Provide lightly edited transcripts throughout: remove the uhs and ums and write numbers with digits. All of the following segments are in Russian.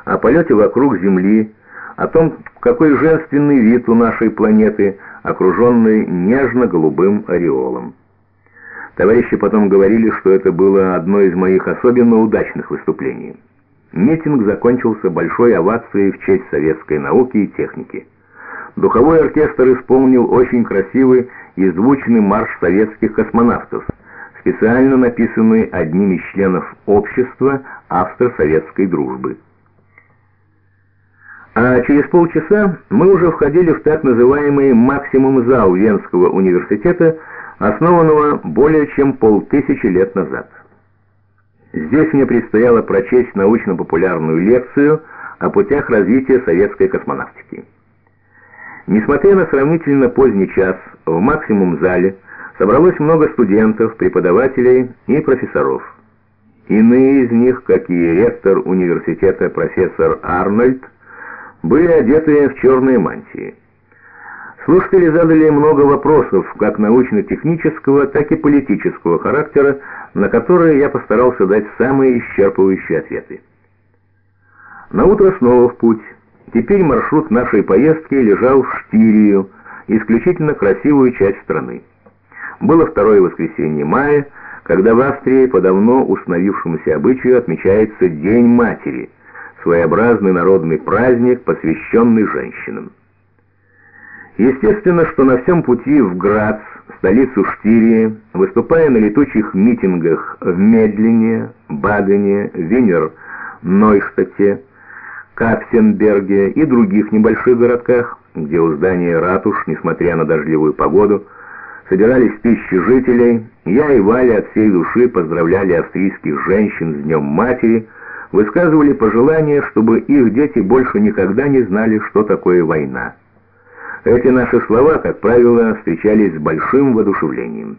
о полете вокруг Земли, о том, какой женственный вид у нашей планеты, окруженной нежно-голубым ореолом. Товарищи потом говорили, что это было одно из моих особенно удачных выступлений. Митинг закончился большой овацией в честь советской науки и техники. Духовой оркестр исполнил очень красивый и звучный марш советских космонавтов, специально написанный одним из членов общества австро-советской дружбы. А через полчаса мы уже входили в так называемый максимум-зал Венского университета, основанного более чем 5000 лет назад. Здесь мне предстояло прочесть научно-популярную лекцию о путях развития советской космонавтики. Несмотря на сравнительно поздний час, в максимум-зале собралось много студентов, преподавателей и профессоров. Иные из них, как и ректор университета профессор Арнольд, были одеты в черные мантии. Слушатели задали много вопросов, как научно-технического, так и политического характера, на которые я постарался дать самые исчерпывающие ответы. Наутро снова в путь. Теперь маршрут нашей поездки лежал в Штирию, исключительно красивую часть страны. Было второе воскресенье мая, когда в Австрии по давно установившемуся обычаю отмечается День Матери, своеобразный народный праздник, посвященный женщинам. Естественно, что на всем пути в Грац, столицу Штирии, выступая на летучих митингах в Медлене, Бадене, Винер-Нойштадте, Капфенберге и других небольших городках, где у здания ратуш, несмотря на дождливую погоду, собирались тысячи жителей, я и Валя от всей души поздравляли австрийских женщин с Днем Матери, высказывали пожелания, чтобы их дети больше никогда не знали, что такое война. Эти наши слова, как правило, встречались с большим воодушевлением.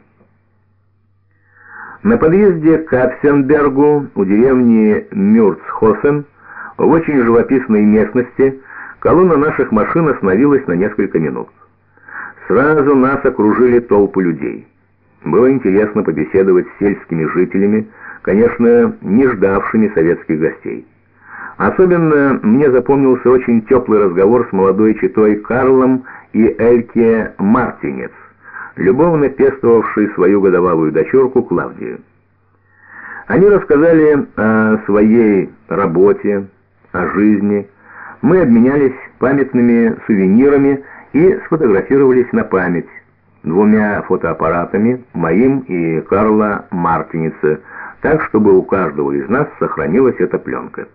На подъезде к Капфенбергу у деревни Мюрцхосен в очень живописной местности колонна наших машин остановилась на несколько минут. Сразу нас окружили толпы людей. Было интересно побеседовать с сельскими жителями, конечно, не ждавшими советских гостей. Особенно мне запомнился очень теплый разговор с молодой четой Карлом и Эльке Мартинец, любовно пестовавшей свою годовалую дочурку Клавдию. Они рассказали о своей работе, о жизни. Мы обменялись памятными сувенирами и сфотографировались на память двумя фотоаппаратами, моим и Карла Мартинеца, так, чтобы у каждого из нас сохранилась эта пленка.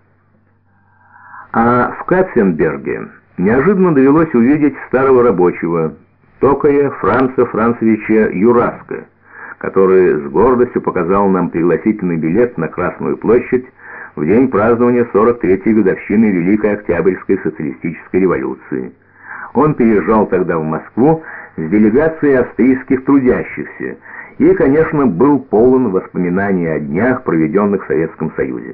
А в Капфенберге неожиданно довелось увидеть старого рабочего, токаря Франца Францевича Юраска, который с гордостью показал нам пригласительный билет на Красную площадь в день празднования 43-й годовщины Великой Октябрьской социалистической революции. Он переезжал тогда в Москву с делегацией австрийских трудящихся и, конечно, был полон воспоминаний о днях, проведенных в Советском Союзе.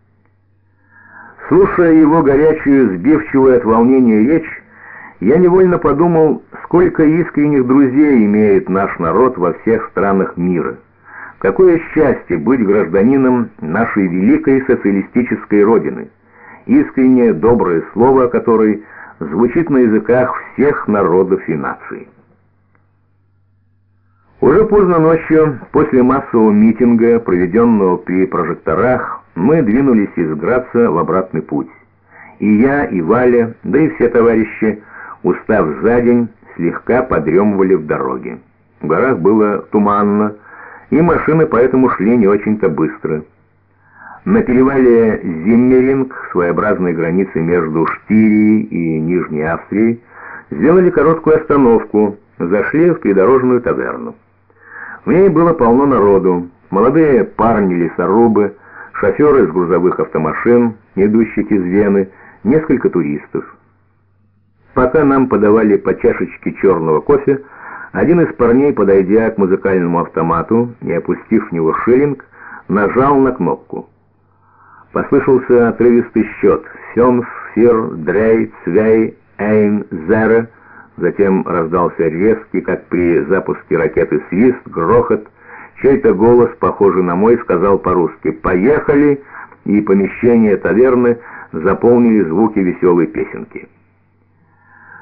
Слушая его горячую, сбивчивую от волнения речь, я невольно подумал, сколько искренних друзей имеет наш народ во всех странах мира. Какое счастье быть гражданином нашей великой социалистической родины, искреннее доброе слово которой звучит на языках всех народов и наций. Уже поздно ночью, после массового митинга, проведенного при прожекторах, мы двинулись из Граца в обратный путь. И я, и Валя, да и все товарищи, устав за день, слегка подремывали в дороге. В горах было туманно, и машины поэтому шли не очень-то быстро. На перевале Зиммеринг, своеобразной границы между Штирией и Нижней Австрией, сделали короткую остановку, зашли в придорожную таверну. В ней было полно народу, молодые парни-лесорубы, шоферы с грузовых автомашин, идущих из Вены, несколько туристов. Пока нам подавали по чашечке черного кофе, один из парней, подойдя к музыкальному автомату и опустив в него шиллинг, нажал на кнопку. Послышался отрывистый счет: 5, 4, 3, 2, 1, 0. Затем раздался резкий, как при запуске ракеты, свист, грохот. Чей-то голос, похожий на мой, сказал по-русски «Поехали!», и помещение таверны заполнили звуки веселой песенки.